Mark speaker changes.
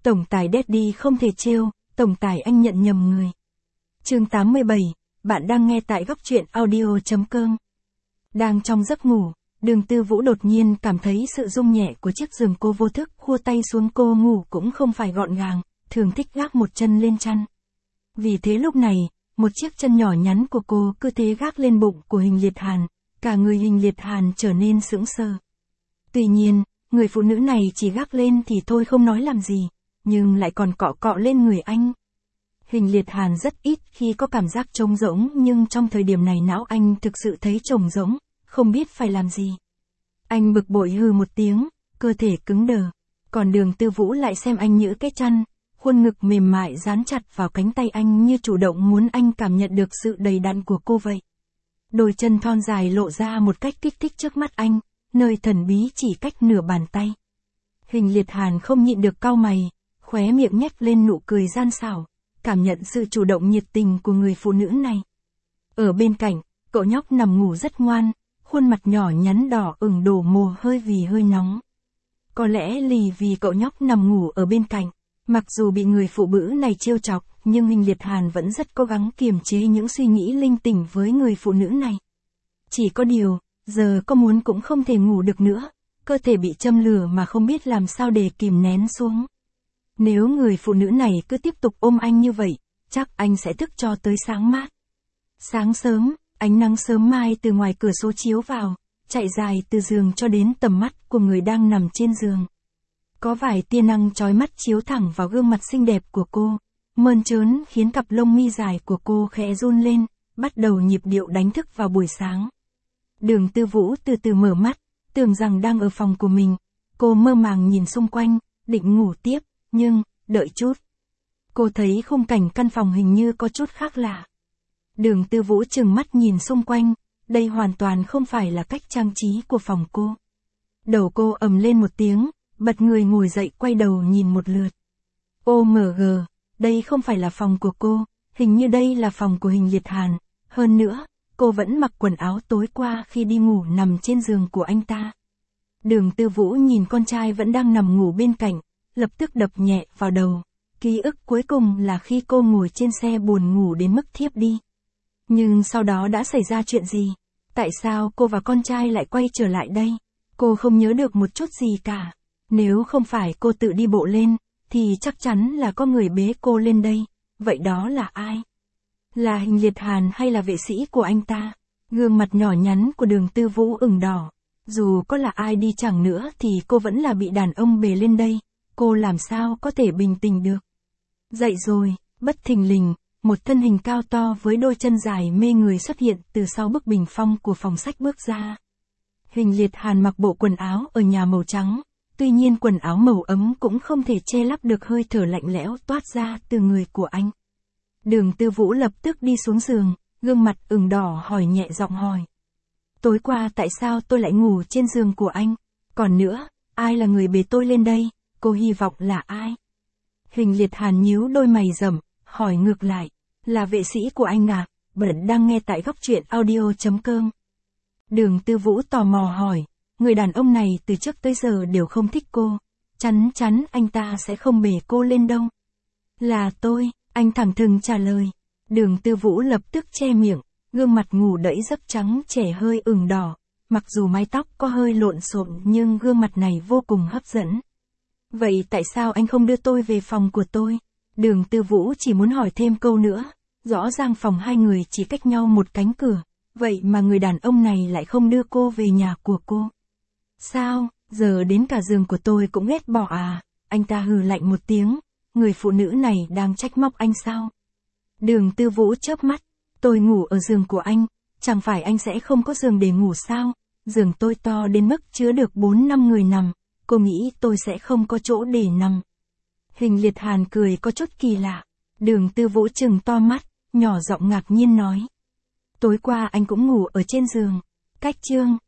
Speaker 1: Tổng tài Daddy không thể trêu, tổng tài anh nhận nhầm người. Chương 87, bạn đang nghe tại góc truyện audio.com. Đang trong giấc ngủ, Đường Tư Vũ đột nhiên cảm thấy sự rung nhẹ của chiếc giường, cô vô thức khua tay xuống. Cô ngủ cũng không phải gọn gàng, thường thích gác một chân lên chăn. Vì thế lúc này, một chiếc chân nhỏ nhắn của cô cứ thế gác lên bụng của Hình Liệt Hàn, cả người Hình Liệt Hàn trở nên sững sờ. Tuy nhiên, người phụ nữ này chỉ gác lên thì thôi không nói làm gì, nhưng lại còn cọ cọ lên người anh. Hình Liệt Hàn rất ít khi có cảm giác trống rỗng, nhưng trong thời điểm này não anh thực sự thấy trống rỗng, không biết phải làm gì. Anh bực bội hừ một tiếng, cơ thể cứng đờ. Còn Đường Tư Vũ lại xem anh như cái chăn, khuôn ngực mềm mại dán chặt vào cánh tay anh như chủ động muốn anh cảm nhận được sự đầy đặn của cô vậy. Đôi chân thon dài lộ ra một cách kích thích trước mắt anh, nơi thần bí chỉ cách nửa bàn tay. Hình Liệt Hàn không nhịn được cau mày, khóe miệng nhếch lên nụ cười gian xảo, cảm nhận sự chủ động nhiệt tình của người phụ nữ này. Ở bên cạnh, cậu nhóc nằm ngủ rất ngoan, khuôn mặt nhỏ nhắn đỏ ửng đổ mồ hôi vì hơi nóng. Có lẽ vì cậu nhóc nằm ngủ ở bên cạnh, mặc dù bị người phụ nữ này trêu chọc, nhưng Hình Liệt Hàn vẫn rất cố gắng kiềm chế những suy nghĩ linh tinh với người phụ nữ này. Chỉ có điều, giờ có muốn cũng không thể ngủ được nữa, cơ thể bị châm lửa mà không biết làm sao để kìm nén xuống. Nếu người phụ nữ này cứ tiếp tục ôm anh như vậy, chắc anh sẽ thức cho tới sáng mát. Sáng sớm, ánh nắng sớm mai từ ngoài cửa sổ chiếu vào, chạy dài từ giường cho đến tầm mắt của người đang nằm trên giường. Có vài tia nắng chói mắt chiếu thẳng vào gương mặt xinh đẹp của cô, mơn trớn khiến cặp lông mi dài của cô khẽ run lên, bắt đầu nhịp điệu đánh thức vào buổi sáng. Đường Tư Vũ từ từ mở mắt, tưởng rằng đang ở phòng của mình. Cô mơ màng nhìn xung quanh, định ngủ tiếp, nhưng, đợi chút. Cô thấy khung cảnh căn phòng hình như có chút khác lạ. Đường Tư Vũ trừng mắt nhìn xung quanh, đây hoàn toàn không phải là cách trang trí của phòng cô. Đầu cô ầm lên một tiếng, bật người ngồi dậy quay đầu nhìn một lượt. OMG, đây không phải là phòng của cô, hình như đây là phòng của Hình Liệt Hàn. Hơn nữa, cô vẫn mặc quần áo tối qua khi đi ngủ nằm trên giường của anh ta. Đường Tư Vũ nhìn con trai vẫn đang nằm ngủ bên cạnh, lập tức đập nhẹ vào đầu. Ký ức cuối cùng là khi cô ngồi trên xe buồn ngủ đến mức thiếp đi. Nhưng sau đó đã xảy ra chuyện gì? Tại sao cô và con trai lại quay trở lại đây? Cô không nhớ được một chút gì cả. Nếu không phải cô tự đi bộ lên, thì chắc chắn là có người bế cô lên đây. Vậy đó là ai? Là Hình Liệt Hàn hay là vệ sĩ của anh ta? Gương mặt nhỏ nhắn của Đường Tư Vũ ửng đỏ. Dù có là ai đi chẳng nữa thì cô vẫn là bị đàn ông bế lên đây. Cô làm sao có thể bình tĩnh được? Dậy rồi, bất thình lình, một thân hình cao to với đôi chân dài mê người xuất hiện từ sau bức bình phong của phòng sách bước ra. Hình Liệt Hàn mặc bộ quần áo ở nhà màu trắng, tuy nhiên quần áo màu ấm cũng không thể che lấp được hơi thở lạnh lẽo toát ra từ người của anh. Đường Tư Vũ lập tức đi xuống giường, gương mặt ửng đỏ hỏi nhẹ giọng hỏi. Tối qua tại sao tôi lại ngủ trên giường của anh? Còn nữa, ai là người bế tôi lên đây? Cô hy vọng là ai? Hình Liệt Hàn nhíu đôi mày rậm, hỏi ngược lại. Là vệ sĩ của anh à? Bạn đang nghe tại góc truyện audio.com. Đường Tư Vũ tò mò hỏi. Người đàn ông này từ trước tới giờ đều không thích cô. Chắn chắn anh ta sẽ không bế cô lên đâu. Là tôi, anh thẳng thừng trả lời. Đường Tư Vũ lập tức che miệng, gương mặt ngủ đẫy giấc trắng trẻ hơi ửng đỏ. Mặc dù mái tóc có hơi lộn xộn nhưng gương mặt này vô cùng hấp dẫn. Vậy tại sao anh không đưa tôi về phòng của tôi? Đường Tư Vũ chỉ muốn hỏi thêm câu nữa. Rõ ràng phòng hai người chỉ cách nhau một cánh cửa. Vậy mà người đàn ông này lại không đưa cô về nhà của cô. Sao, giờ đến cả giường của tôi cũng ghét bỏ à? Anh ta hừ lạnh một tiếng. Người phụ nữ này đang trách móc anh sao? Đường Tư Vũ chớp mắt. Tôi ngủ ở giường của anh. Chẳng phải anh sẽ không có giường để ngủ sao? Giường tôi to đến mức chứa được 4-5 người nằm. Cô nghĩ tôi sẽ không có chỗ để nằm. Hình Liệt Hàn cười có chút kỳ lạ. Đường Tư Vũ trừng to mắt, nhỏ giọng ngạc nhiên nói. Tối qua anh cũng ngủ ở trên giường. Cách chương.